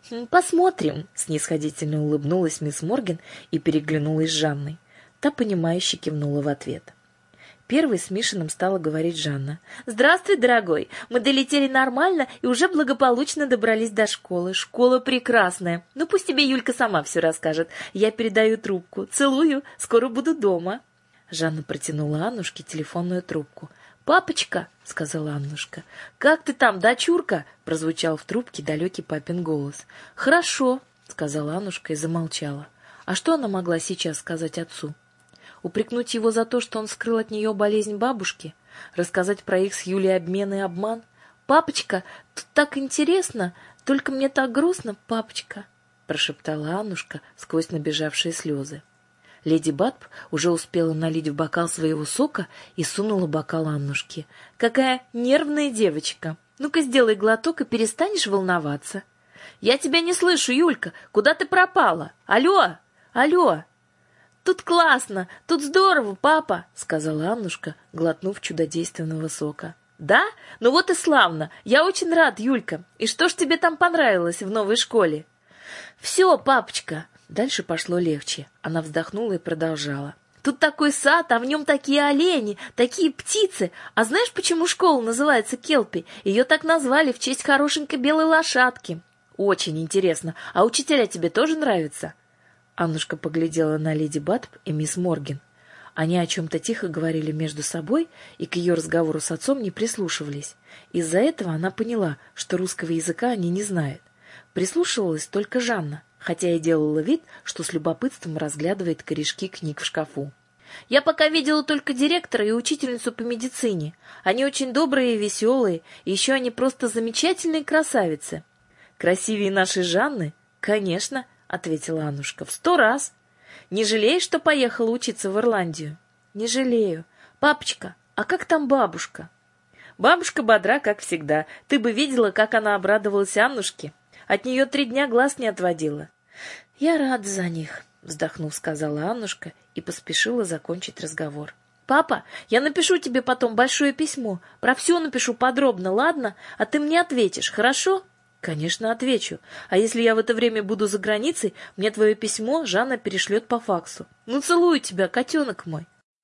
«Посмотрим», — снисходительно улыбнулась мисс Морган и переглянулась с Жанной. Та, понимающе кивнула в ответ. Первой с Мишиным стала говорить Жанна. «Здравствуй, дорогой! Мы долетели нормально и уже благополучно добрались до школы. Школа прекрасная. Ну, пусть тебе Юлька сама все расскажет. Я передаю трубку. Целую. Скоро буду дома». Жанна протянула Аннушке телефонную трубку. «Папочка», — сказала Аннушка, — «как ты там, дочурка?» — прозвучал в трубке далекий папин голос. «Хорошо», — сказала Аннушка и замолчала. А что она могла сейчас сказать отцу? Упрекнуть его за то, что он скрыл от нее болезнь бабушки? Рассказать про их с Юлей обмен и обман? «Папочка, тут так интересно, только мне так грустно, папочка», — прошептала Аннушка сквозь набежавшие слезы. Леди Батб уже успела налить в бокал своего сока и сунула бокал Аннушке. «Какая нервная девочка! Ну-ка сделай глоток и перестанешь волноваться». «Я тебя не слышу, Юлька! Куда ты пропала? Алло! Алло!» «Тут классно! Тут здорово, папа!» — сказала Аннушка, глотнув чудодейственного сока. «Да? Ну вот и славно! Я очень рад, Юлька! И что ж тебе там понравилось в новой школе?» «Все, папочка!» Дальше пошло легче. Она вздохнула и продолжала. «Тут такой сад, а в нем такие олени, такие птицы. А знаешь, почему школа называется Келпи? Ее так назвали в честь хорошенькой белой лошадки». «Очень интересно. А учителя тебе тоже нравятся?» Аннушка поглядела на леди Батб и мисс Морган. Они о чем-то тихо говорили между собой и к ее разговору с отцом не прислушивались. Из-за этого она поняла, что русского языка они не знают. Прислушивалась только Жанна, хотя и делала вид, что с любопытством разглядывает корешки книг в шкафу. «Я пока видела только директора и учительницу по медицине. Они очень добрые и веселые, и еще они просто замечательные красавицы». «Красивее нашей Жанны? Конечно», — ответила Аннушка, — «в сто раз. Не жалеешь, что поехала учиться в Ирландию?» «Не жалею. Папочка, а как там бабушка?» «Бабушка бодра, как всегда. Ты бы видела, как она обрадовалась Аннушке. От нее три дня глаз не отводила». «Я рада за них», — вздохнув, сказала Аннушка и поспешила закончить разговор. «Папа, я напишу тебе потом большое письмо. Про все напишу подробно, ладно? А ты мне ответишь, хорошо?» «Конечно, отвечу. А если я в это время буду за границей, мне твое письмо Жанна перешлет по факсу. Ну, целую тебя, котенок мой».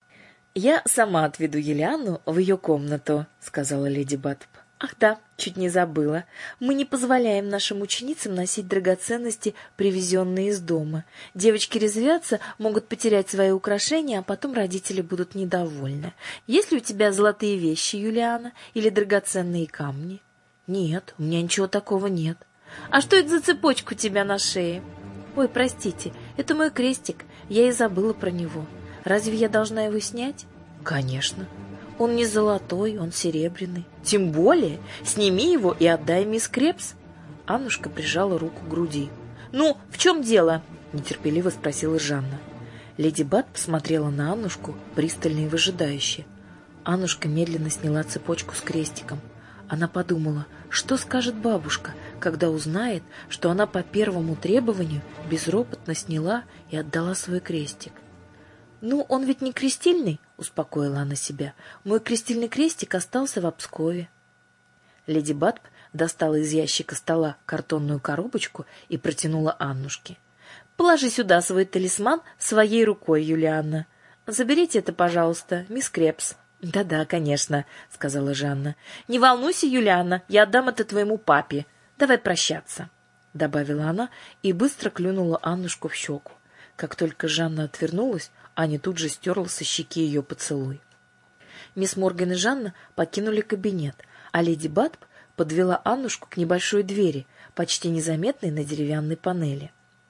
«Я сама отведу Юлианну в ее комнату», — сказала леди Батб. «Ах да, чуть не забыла. Мы не позволяем нашим ученицам носить драгоценности, привезенные из дома. Девочки резвятся, могут потерять свои украшения, а потом родители будут недовольны. Есть ли у тебя золотые вещи, Юлианна, или драгоценные камни?» «Нет, у меня ничего такого нет». «А что это за цепочка у тебя на шее?» «Ой, простите, это мой крестик, я и забыла про него. Разве я должна его снять?» «Конечно. Он не золотой, он серебряный». «Тем более, сними его и отдай мисс Крепс». Аннушка прижала руку к груди. «Ну, в чем дело?» — нетерпеливо спросила Жанна. Леди Бат посмотрела на Аннушку пристально и выжидающе. Аннушка медленно сняла цепочку с крестиком. Она подумала, что скажет бабушка, когда узнает, что она по первому требованию безропотно сняла и отдала свой крестик. «Ну, он ведь не крестильный», — успокоила она себя. «Мой крестильный крестик остался в Пскове». Леди Батб достала из ящика стола картонную коробочку и протянула Аннушке. «Положи сюда свой талисман своей рукой, Юлианна. Заберите это, пожалуйста, мисс Крепс». «Да-да, конечно», — сказала Жанна. «Не волнуйся, Юлианна, я отдам это твоему папе. Давай прощаться», — добавила она и быстро клюнула Аннушку в щеку. Как только Жанна отвернулась, Аня тут же стерла со щеки ее поцелуй. Мисс Морган и Жанна покинули кабинет, а леди Батб подвела Аннушку к небольшой двери, почти незаметной на деревянной панели.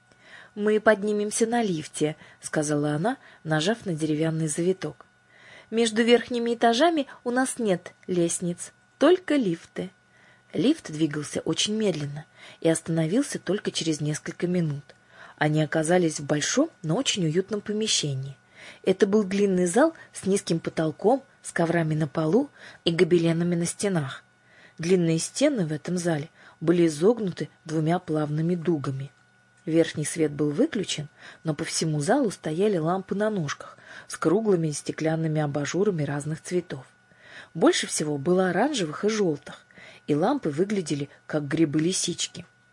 «Мы поднимемся на лифте», — сказала она, нажав на деревянный завиток. «Между верхними этажами у нас нет лестниц, только лифты». Лифт двигался очень медленно и остановился только через несколько минут. Они оказались в большом, но очень уютном помещении. Это был длинный зал с низким потолком, с коврами на полу и гобеленами на стенах. Длинные стены в этом зале были изогнуты двумя плавными дугами. Верхний свет был выключен, но по всему залу стояли лампы на ножках с круглыми стеклянными абажурами разных цветов. Больше всего было оранжевых и желтых, и лампы выглядели как грибы-лисички.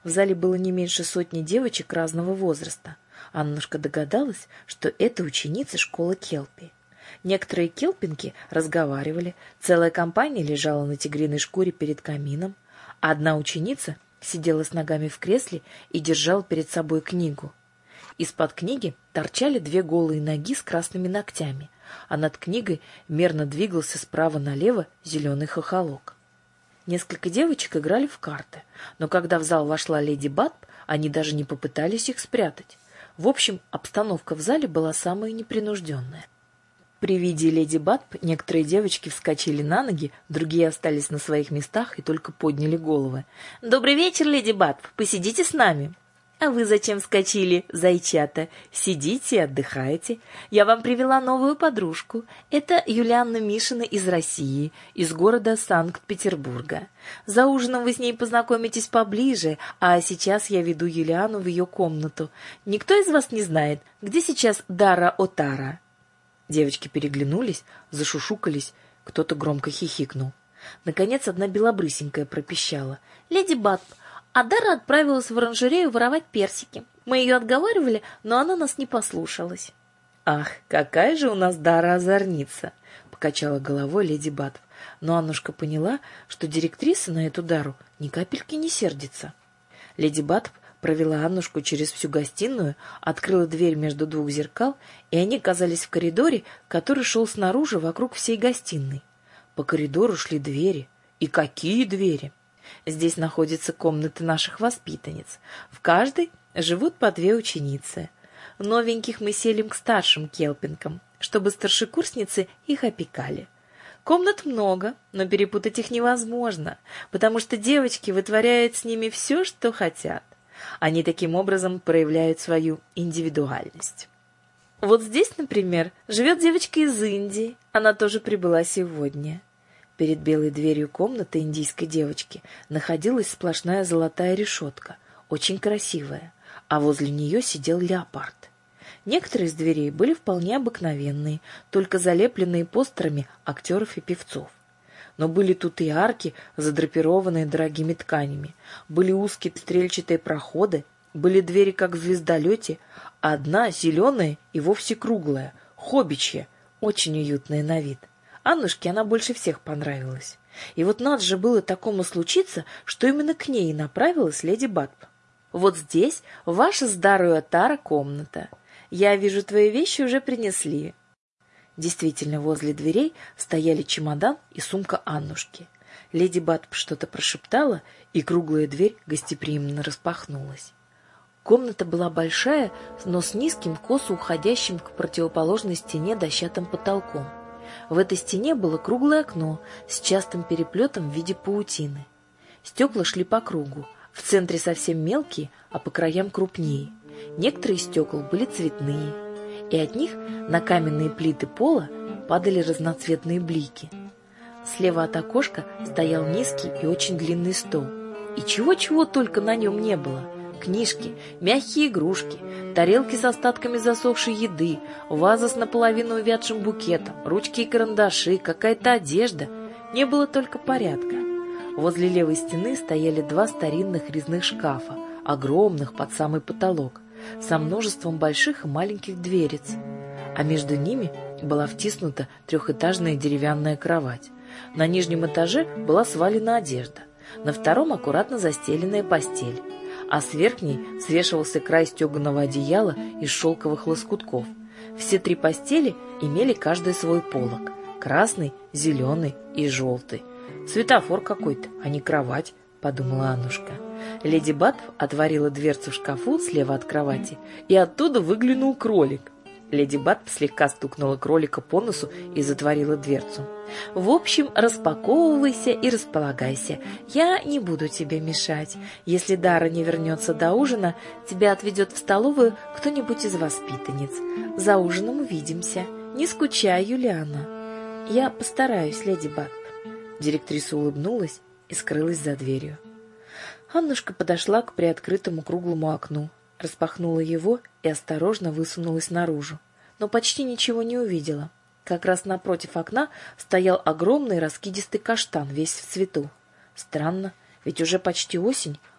В зале было не меньше сотни девочек разного возраста. Аннушка догадалась, что это ученицы школы Келпи. Некоторые келпинки разговаривали, целая компания лежала на тигриной шкуре перед камином, а одна ученица сидела с ногами в кресле и держала перед собой книгу. Из-под книги торчали две голые ноги с красными ногтями, а над книгой мерно двигался справа налево зеленый хохолок. Несколько девочек играли в карты, но когда в зал вошла леди Батб, они даже не попытались их спрятать. В общем, обстановка в зале была самая непринужденная. При виде леди Батб некоторые девочки вскочили на ноги, другие остались на своих местах и только подняли головы. «Добрый вечер, леди Батб, посидите с нами». «А вы зачем вскочили, зайчата? Сидите и отдыхайте. Я вам привела новую подружку. Это Юлианна Мишина из России, из города Санкт-Петербурга. За ужином вы с ней познакомитесь поближе, а сейчас я веду Юлиану в ее комнату. Никто из вас не знает, где сейчас Дара Отара?» Девочки переглянулись, зашушукались, кто-то громко хихикнул. Наконец одна белобрысенькая пропищала. «Леди Батб, а Дара отправилась в оранжерею воровать персики. Мы ее отговаривали, но она нас не послушалась». «Ах, какая же у нас Дара озорница!» — покачала головой леди Батб. Но Аннушка поняла, что директриса на эту Дару ни капельки не сердится. Леди Батб провела Аннушку через всю гостиную, открыла дверь между двух зеркал, и они оказались в коридоре, который шел снаружи вокруг всей гостиной. По коридору шли двери. И какие двери! Здесь находятся комнаты наших воспитанниц. В каждой живут по две ученицы. Новеньких мы селим к старшим келпинкам, чтобы старшекурсницы их опекали. Комнат много, но перепутать их невозможно, потому что девочки вытворяют с ними все, что хотят. Они таким образом проявляют свою индивидуальность. Вот здесь, например, живет девочка из Индии. Она тоже прибыла сегодня. Перед белой дверью комнаты индийской девочки находилась сплошная золотая решетка, очень красивая, а возле нее сидел леопард. Некоторые из дверей были вполне обыкновенные, только залепленные постерами актеров и певцов. Но были тут и арки, задрапированные дорогими тканями, были узкие стрельчатые проходы, были двери, как в звездолете, а одна зеленая и вовсе круглая, хоббичья, очень уютная на вид. Аннушке она больше всех понравилась. И вот надо же было такому случиться, что именно к ней направилась леди Батб. «Вот здесь ваша с Дарой Отара комната. Я вижу, твои вещи уже принесли». Действительно, возле дверей стояли чемодан и сумка Аннушки. Леди Батб что-то прошептала, и круглая дверь гостеприимно распахнулась. Комната была большая, но с низким, косо уходящим к противоположной стене дощатым потолком. В этой стене было круглое окно с частым переплетом в виде паутины. Стекла шли по кругу, в центре совсем мелкие, а по краям крупнее. Некоторые из стекол были цветные, и от них на каменные плиты пола падали разноцветные блики. Слева от окошка стоял низкий и очень длинный стол. И чего-чего только на нем не было. Книжки, мягкие игрушки, тарелки с остатками засохшей еды, ваза с наполовину увядшим букетом, ручки и карандаши, какая-то одежда. Не было только порядка. Возле левой стены стояли два старинных резных шкафа, огромных под самый потолок, со множеством больших и маленьких дверец. А между ними была втиснута трехэтажная деревянная кровать. На нижнем этаже была свалена одежда, на втором аккуратно застеленная постель, а с верхней свешивался край стеганого одеяла из шелковых лоскутков. Все три постели имели каждый свой полог — красный, зеленый и желтый. «Светофор какой-то, а не кровать», — подумала Аннушка. Леди Батб отворила дверцу в шкафу слева от кровати, и оттуда выглянул кролик. Леди Батб слегка стукнула кролика по носу и затворила дверцу. «В общем, распаковывайся и располагайся. Я не буду тебе мешать. Если Дара не вернется до ужина, тебя отведет в столовую кто-нибудь из воспитанниц. За ужином увидимся. Не скучай, Юлиана». «Я постараюсь, леди Батб». Директриса улыбнулась и скрылась за дверью. Аннушка подошла к приоткрытому круглому окну, распахнула его и осторожно высунулась наружу, но почти ничего не увидела. Как раз напротив окна стоял огромный раскидистый каштан, весь в цвету. Странно, ведь уже почти осень,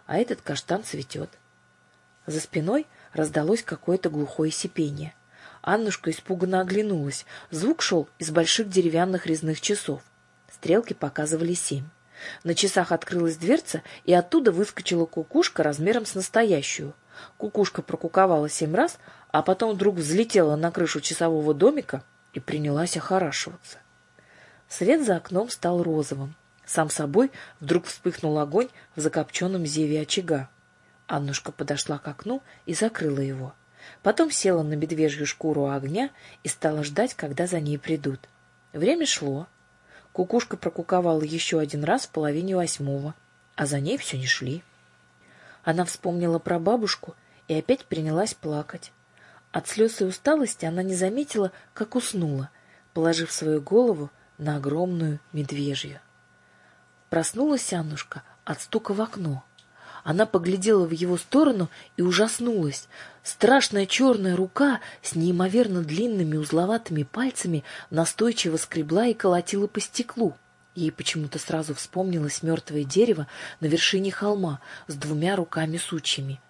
а этот каштан цветет. За спиной раздалось какое-то глухое сипение. Аннушка испуганно оглянулась. Звук шел из больших деревянных резных часов. Стрелки показывали семь. На часах открылась дверца, и оттуда выскочила кукушка размером с настоящую. Кукушка прокуковала семь раз, а потом вдруг взлетела на крышу часового домика и принялась охорашиваться. Свет за окном стал розовым. Сам собой вдруг вспыхнул огонь в закопченном зеве очага. Аннушка подошла к окну и закрыла его. Потом села на медвежью шкуру у огня и стала ждать, когда за ней придут. Время шло. Кукушка прокуковала еще один раз в половине восьмого, а за ней все не шли. Она вспомнила про бабушку и опять принялась плакать. От слез и усталости она не заметила, как уснула, положив свою голову на огромную медвежью. Проснулась Аннушка от стука в окно. Она поглядела в его сторону и ужаснулась. Страшная черная рука с неимоверно длинными узловатыми пальцами настойчиво скребла и колотила по стеклу. Ей почему-то сразу вспомнилось мертвое дерево на вершине холма с двумя руками-сучьями.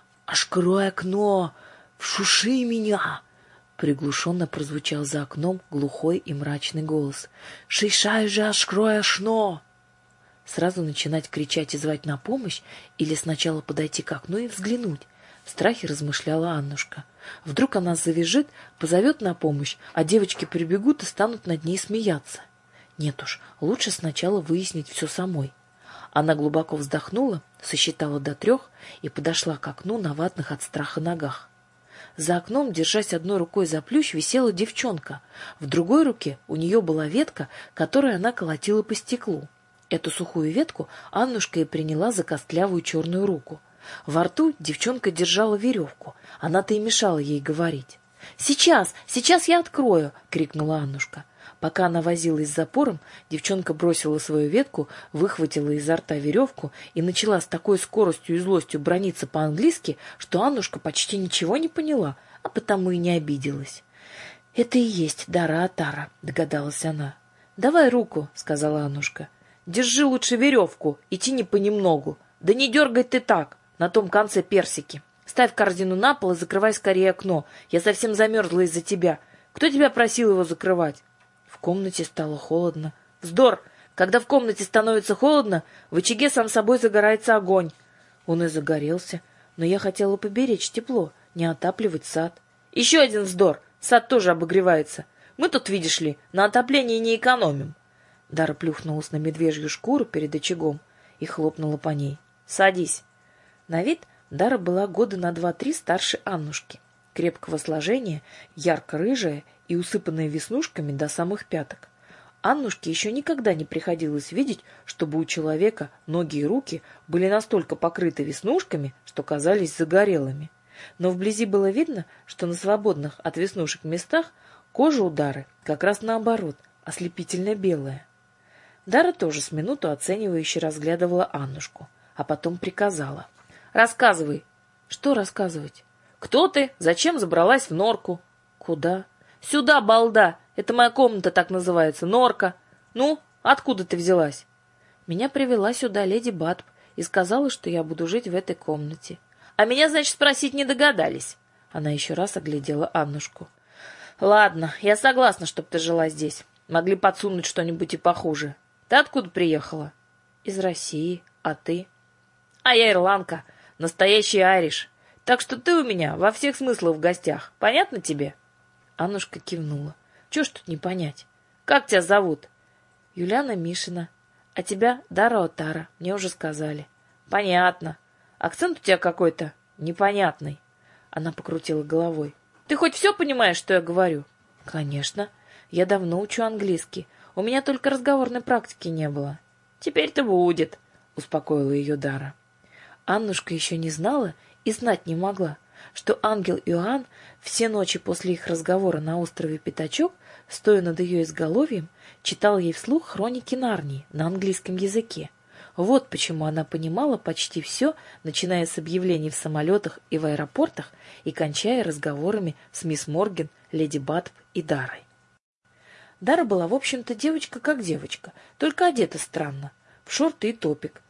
«Открой окно! Вшуши меня!» Приглушенно прозвучал за окном глухой и мрачный голос. «Шишай же, открой окно!» Сразу начинать кричать и звать на помощь или сначала подойти к окну и взглянуть? В страхе размышляла Аннушка. Вдруг она завяжет, позовет на помощь, а девочки прибегут и станут над ней смеяться. Нет уж, лучше сначала выяснить все самой. Она глубоко вздохнула, сосчитала до трех и подошла к окну на ватных от страха ногах. За окном, держась одной рукой за плющ, висела девчонка. В другой руке у нее была ветка, которой она колотила по стеклу. Эту сухую ветку Аннушка и приняла за костлявую черную руку. Во рту девчонка держала веревку. Она-то и мешала ей говорить. «Сейчас, сейчас я открою!» — крикнула Аннушка. Пока она возилась с запором, девчонка бросила свою ветку, выхватила изо рта веревку и начала с такой скоростью и злостью браниться по-английски, что Аннушка почти ничего не поняла, а потому и не обиделась. «Это и есть Дара Атара», — догадалась она. «Давай руку», — сказала Аннушка. «Держи лучше веревку и тяни понемногу. Да не дергай ты так, на том конце персики. Ставь корзину на пол и закрывай скорее окно. Я совсем замерзла из-за тебя. Кто тебя просил его закрывать?» В комнате стало холодно. «Вздор! Когда в комнате становится холодно, в очаге сам собой загорается огонь». Он и загорелся, но я хотела поберечь тепло, не отапливать сад. «Еще один вздор! Сад тоже обогревается. Мы тут, видишь ли, на отоплении не экономим». Дара плюхнулась на медвежью шкуру перед очагом и хлопнула по ней. «Садись». На вид Дара была года на два-три старше Аннушки. Крепкого сложения, ярко-рыжая и усыпанная веснушками до самых пяток. Аннушке еще никогда не приходилось видеть, чтобы у человека ноги и руки были настолько покрыты веснушками, что казались загорелыми. Но вблизи было видно, что на свободных от веснушек местах кожа у Дары как раз наоборот, ослепительно белая. Дара тоже с минуту оценивающе разглядывала Аннушку, а потом приказала. «Рассказывай». «Что рассказывать?» «Кто ты? Зачем забралась в норку?» «Куда?» «Сюда, балда! Это моя комната так называется, норка. Ну, откуда ты взялась?» «Меня привела сюда леди Батб и сказала, что я буду жить в этой комнате». «А меня, значит, спросить не догадались?» Она еще раз оглядела Аннушку. «Ладно, я согласна, чтоб ты жила здесь. Могли подсунуть что-нибудь и похуже. Ты откуда приехала?» «Из России. А ты?» «А я ирландка, настоящий айриш. Так что ты у меня во всех смыслах в гостях. Понятно тебе?» Аннушка кивнула. «Чего ж тут не понять? Как тебя зовут?» «Юлиана Мишина. А тебя Дара Отара. Мне уже сказали». «Понятно. Акцент у тебя какой-то непонятный». Она покрутила головой. «Ты хоть все понимаешь, что я говорю?» «Конечно. Я давно учу английский. У меня только разговорной практики не было». «Теперь-то будет», — успокоила ее Дара. Аннушка еще не знала и знать не могла, что ангел Иоанн все ночи после их разговора на острове Пятачок, стоя над ее изголовьем, читал ей вслух хроники Нарнии на английском языке. Вот почему она понимала почти все, начиная с объявлений в самолетах и в аэропортах и кончая разговорами с мисс Морган, леди Батб и Дарой. Дара была, в общем-то, девочка как девочка, только одета странно, в шорты и топик,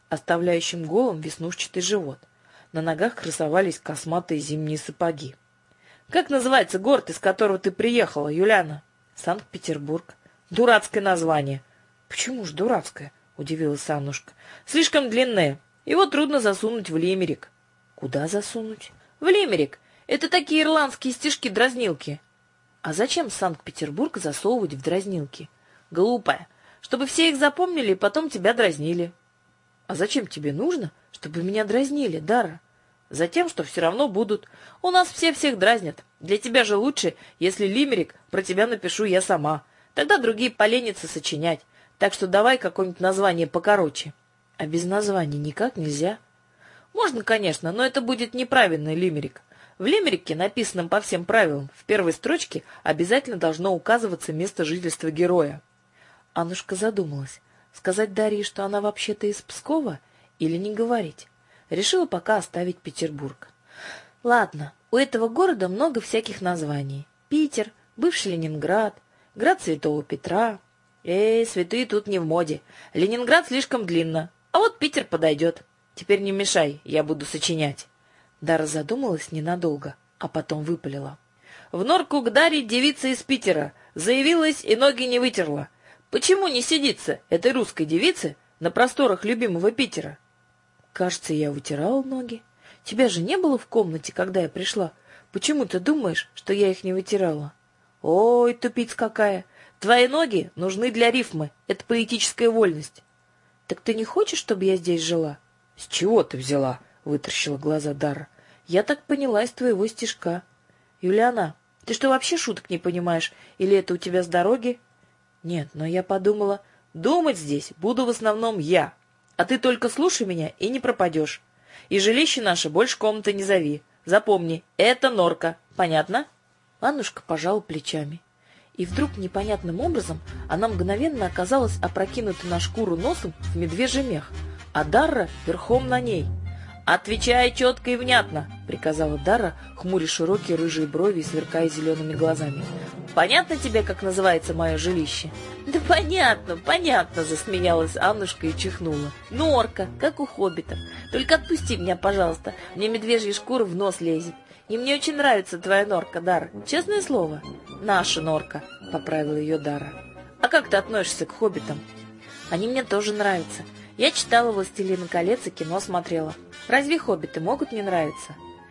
оставляющим голым веснушчатый живот. На ногах красовались косматые зимние сапоги. «Как называется город, из которого ты приехала, Юлиана?» «Санкт-Петербург». «Дурацкое название». «Почему ж дурацкое?» — удивилась Аннушка. «Слишком длинное. Его трудно засунуть в лимерик». «Куда засунуть?» «В лимерик. Это такие ирландские стишки-дразнилки». «А зачем Санкт-Петербург засовывать в дразнилки?» «Глупая. Чтобы все их запомнили и потом тебя дразнили». «А зачем тебе нужно, чтобы меня дразнили, Дара?» «Затем, что все равно будут. У нас все всех дразнят. Для тебя же лучше, если лимерик про тебя напишу я сама. Тогда другие поленятся сочинять. Так что давай какое-нибудь название покороче». «А без названия никак нельзя?» «Можно, конечно, но это будет неправильный лимерик. В лимерике, написанном по всем правилам, в первой строчке обязательно должно указываться место жительства героя». Аннушка задумалась, сказать Дарье, что она вообще-то из Пскова, или не говорить. Решила пока оставить Петербург. Ладно, у этого города много всяких названий. Питер, бывший Ленинград, град Святого Петра. Эй, святые тут не в моде. Ленинград слишком длинно, а вот Питер подойдет. Теперь не мешай, я буду сочинять. Дара задумалась ненадолго, а потом выпалила. В норку к Дарье девица из Питера заявилась и ноги не вытерла. Почему не сидится этой русской девице на просторах любимого Питера? Кажется, я вытирала ноги. Тебя же не было в комнате, когда я пришла. Почему ты думаешь, что я их не вытирала? Ой, тупиц какая! Твои ноги нужны для рифмы. Это поэтическая вольность. Так ты не хочешь, чтобы я здесь жила? С чего ты взяла? Вытаращила глаза Дара. Я так поняла из твоего стишка. Юлиана, ты что, вообще шуток не понимаешь? Или это у тебя с дороги? Нет, но я подумала, думать здесь буду в основном я. А ты только слушай меня и не пропадешь. И жилище наше больше комнаты не зови. Запомни, это норка. Понятно? Аннушка пожала плечами. И вдруг непонятным образом она мгновенно оказалась опрокинута на шкуру носом в медвежий мех, а Дарра верхом на ней. «Отвечай четко и внятно», — приказала Дара, хмуря широкие рыжие брови и сверкая зелеными глазами. «Понятно тебе, как называется мое жилище?» «Да понятно, понятно», — засмеялась Аннушка и чихнула. «Норка, как у хоббита. Только отпусти меня, пожалуйста, мне медвежья шкура в нос лезет. И мне очень нравится твоя норка, Дара. Честное слово». «Наша норка», — поправила ее Дара. «А как ты относишься к хоббитам?» «Они мне тоже нравятся. Я читала «Властелина колец» и кино смотрела. Разве хоббиты могут не нравиться?»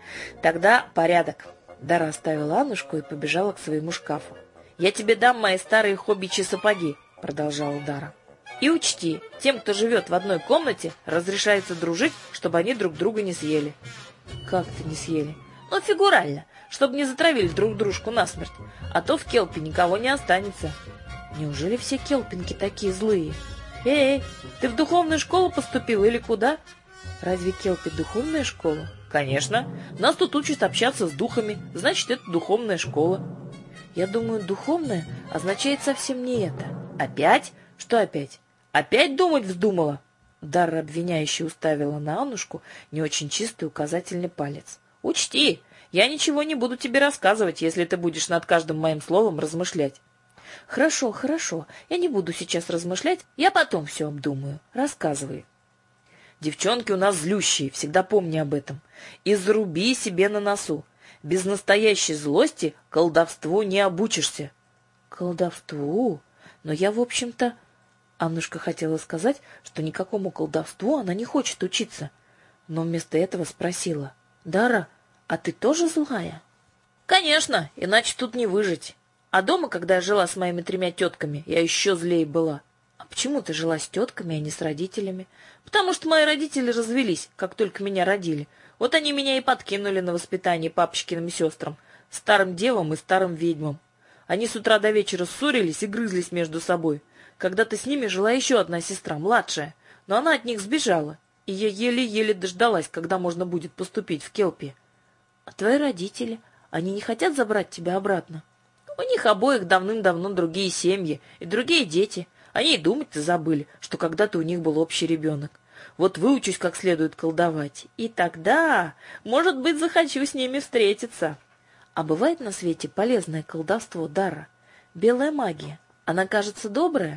«Тогда порядок». Дара оставила Аннушку и побежала к своему шкафу. «Я тебе дам мои старые хоббичьи сапоги», — продолжала Дара. «И учти, тем, кто живет в одной комнате, разрешается дружить, чтобы они друг друга не съели». «Как-то не съели?» «Ну, фигурально, чтобы не затравили друг дружку насмерть, а то в Келпе никого не останется». «Неужели все келпинки такие злые?» «Эй, ты в духовную школу поступил или куда?» «Разве Келпи духовная школа?» «Конечно. Нас тут учат общаться с духами, значит, это духовная школа». «Я думаю, духовная означает совсем не это». «Опять? Что опять? Опять думать вздумала?» Дара обвиняюще уставила на Аннушку не очень чистый указательный палец. «Учти, я ничего не буду тебе рассказывать, если ты будешь над каждым моим словом размышлять». «Хорошо, хорошо, я не буду сейчас размышлять, я потом все обдумаю. Рассказывай». «Девчонки у нас злющие, всегда помни об этом. И заруби себе на носу. Без настоящей злости колдовству не обучишься». «Колдовству? Но я, в общем-то...» Аннушка хотела сказать, что никакому колдовству она не хочет учиться, но вместо этого спросила. «Дара, а ты тоже злая?» «Конечно, иначе тут не выжить. А дома, когда я жила с моими тремя тетками, я еще злее была». «А почему ты жила с тетками, а не с родителями?» «Потому что мои родители развелись, как только меня родили. Вот они меня и подкинули на воспитание папочкиным сестрам, старым девам и старым ведьмам. Они с утра до вечера ссорились и грызлись между собой. Когда-то с ними жила еще одна сестра, младшая, но она от них сбежала, и я еле-еле дождалась, когда можно будет поступить в Келпи». «А твои родители, они не хотят забрать тебя обратно?» «У них обоих давным-давно другие семьи и другие дети. Они и думать-то забыли, что когда-то у них был общий ребенок. Вот выучусь как следует колдовать, и тогда, может быть, захочу с ними встретиться». «А бывает на свете полезное колдовство, Дара? Белая магия, она, кажется, добрая?»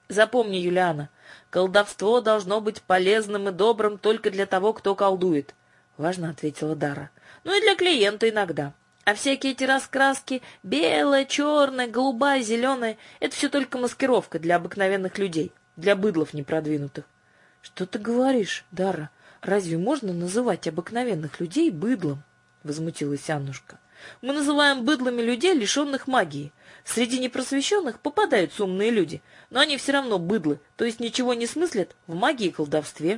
Запомни, Юлиана, колдовство должно быть полезным и добрым только для того, кто колдует, — важно ответила Дара. Ну и для клиента иногда. А всякие эти раскраски — белая, черная, голубая, зеленая — это все только маскировка для обыкновенных людей, для быдлов непродвинутых. — Что ты говоришь, Дара? Разве можно называть обыкновенных людей быдлом? — возмутилась Аннушка. — Мы называем быдлами людей, лишенных магии. Среди непросвещенных попадаются умные люди, но они все равно быдлы, то есть ничего не смыслят в магии и колдовстве.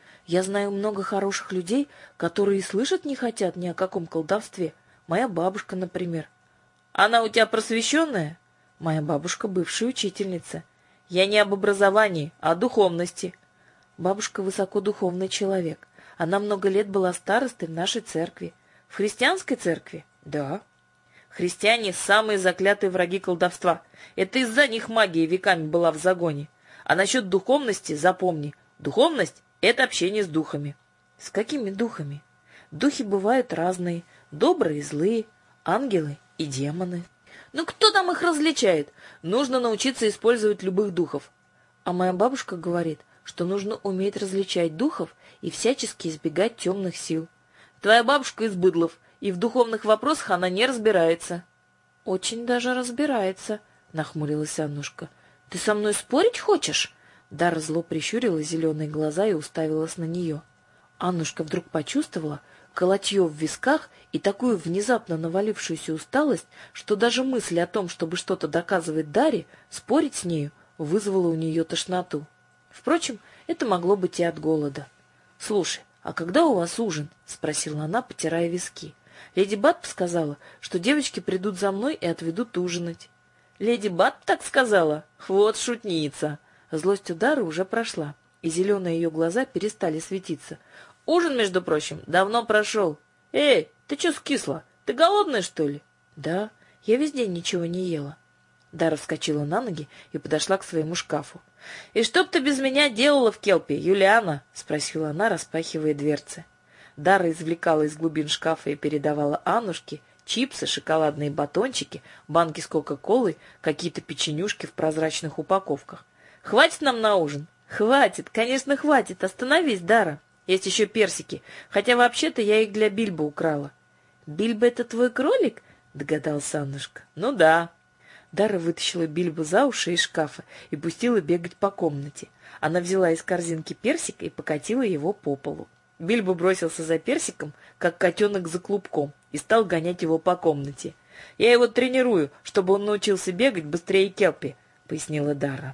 Я знаю много хороших людей, которые и слышать не хотят ни о каком колдовстве. Моя бабушка, например. Она у тебя просвещенная? Моя бабушка бывшая учительница. Я не об образовании, а о духовности. Бабушка высокодуховный человек. Она много лет была старостой в нашей церкви. В христианской церкви? Да. Христиане — самые заклятые враги колдовства. Это из-за них магия веками была в загоне. А насчет духовности запомни. Духовность — это общение с духами. С какими духами? Духи бывают разные. Добрые и злые, ангелы и демоны. Ну кто там их различает? Нужно научиться использовать любых духов. А моя бабушка говорит, что нужно уметь различать духов и всячески избегать темных сил. Твоя бабушка из быдлов, и в духовных вопросах она не разбирается. — Очень даже разбирается, — нахмурилась Аннушка. — Ты со мной спорить хочешь? Дара зло прищурила зеленые глаза и уставилась на нее. Аннушка вдруг почувствовала колотье в висках и такую внезапно навалившуюся усталость, что даже мысль о том, чтобы что-то доказывать Даре, спорить с нею, вызвала у нее тошноту. Впрочем, это могло быть и от голода. — Слушай, а когда у вас ужин? — спросила она, потирая виски. Леди Батт сказала, что девочки придут за мной и отведут ужинать. — Леди Батт так сказала? Вот шутница! Злость удара уже прошла, и зеленые ее глаза перестали светиться. Ужин, между прочим, давно прошел. Эй, ты че скисла? Ты голодная, что ли? Да, я весь день ничего не ела. Дара вскочила на ноги и подошла к своему шкафу. — И что б ты без меня делала в Келпе, Юлиана? — спросила она, распахивая дверцы. Дара извлекала из глубин шкафа и передавала Аннушке чипсы, шоколадные батончики, банки с кока-колой, какие-то печенюшки в прозрачных упаковках. — Хватит нам на ужин? — Хватит, конечно, хватит. Остановись, Дара. Есть еще персики, хотя вообще-то я их для Бильбо украла. — Бильбо — это твой кролик? — догадалась Аннушка. — Ну да. Дара вытащила Бильбо за уши из шкафа и пустила бегать по комнате. Она взяла из корзинки персик и покатила его по полу. Бильбо бросился за персиком, как котенок за клубком, и стал гонять его по комнате. — Я его тренирую, чтобы он научился бегать быстрее Келпи, — пояснила Дара.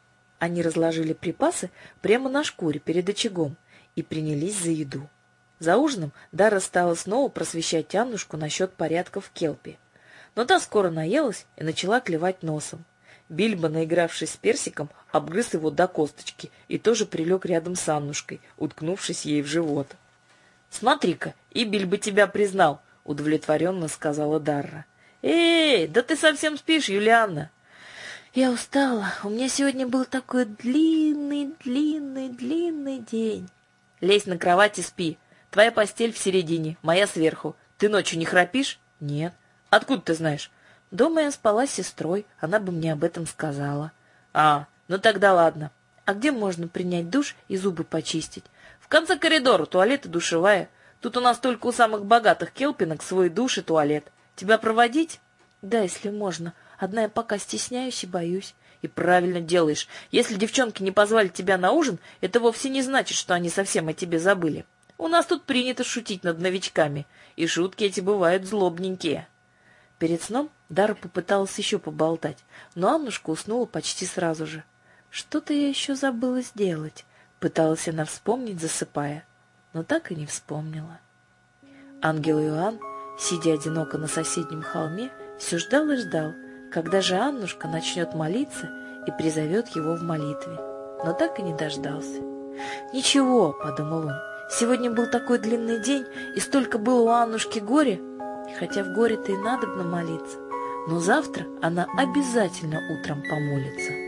Они разложили припасы прямо на шкуре перед очагом и принялись за еду. За ужином Дара стала снова просвещать Аннушку насчет порядка в Келпи. Но та скоро наелась и начала клевать носом. Бильбо, наигравшись с персиком, обгрыз его до косточки и тоже прилег рядом с Аннушкой, уткнувшись ей в живот. — Смотри-ка, и Бильбо тебя признал, — удовлетворенно сказала Дарра. — Эй, да ты совсем спишь, Юлианна? — Я устала, у меня сегодня был такой длинный, длинный, длинный день. — Лезь на кровать и спи. Твоя постель в середине, моя сверху. Ты ночью не храпишь? — Нет. — Откуда ты знаешь? — Дома я спала с сестрой, она бы мне об этом сказала. — А, ну тогда ладно. А где можно принять душ и зубы почистить? — В конце коридора, туалет и душевая. Тут у нас только у самых богатых келпинок свой душ и туалет. Тебя проводить? — Да, если можно. Одна я пока стесняюсь и боюсь. — И правильно делаешь. Если девчонки не позвали тебя на ужин, это вовсе не значит, что они совсем о тебе забыли. У нас тут принято шутить над новичками, и шутки эти бывают злобненькие. Перед сном Дара попыталась еще поболтать, но Аннушка уснула почти сразу же. «Что-то я еще забыла сделать», — пыталась она вспомнить, засыпая, но так и не вспомнила. Ангел Иоанн, сидя одиноко на соседнем холме, все ждал и ждал, когда же Аннушка начнет молиться и призовет его в молитве, но так и не дождался. «Ничего», — подумал он, — «сегодня был такой длинный день, и столько было у Аннушки горя, хотя в горе-то и надобно молиться, но завтра она обязательно утром помолится».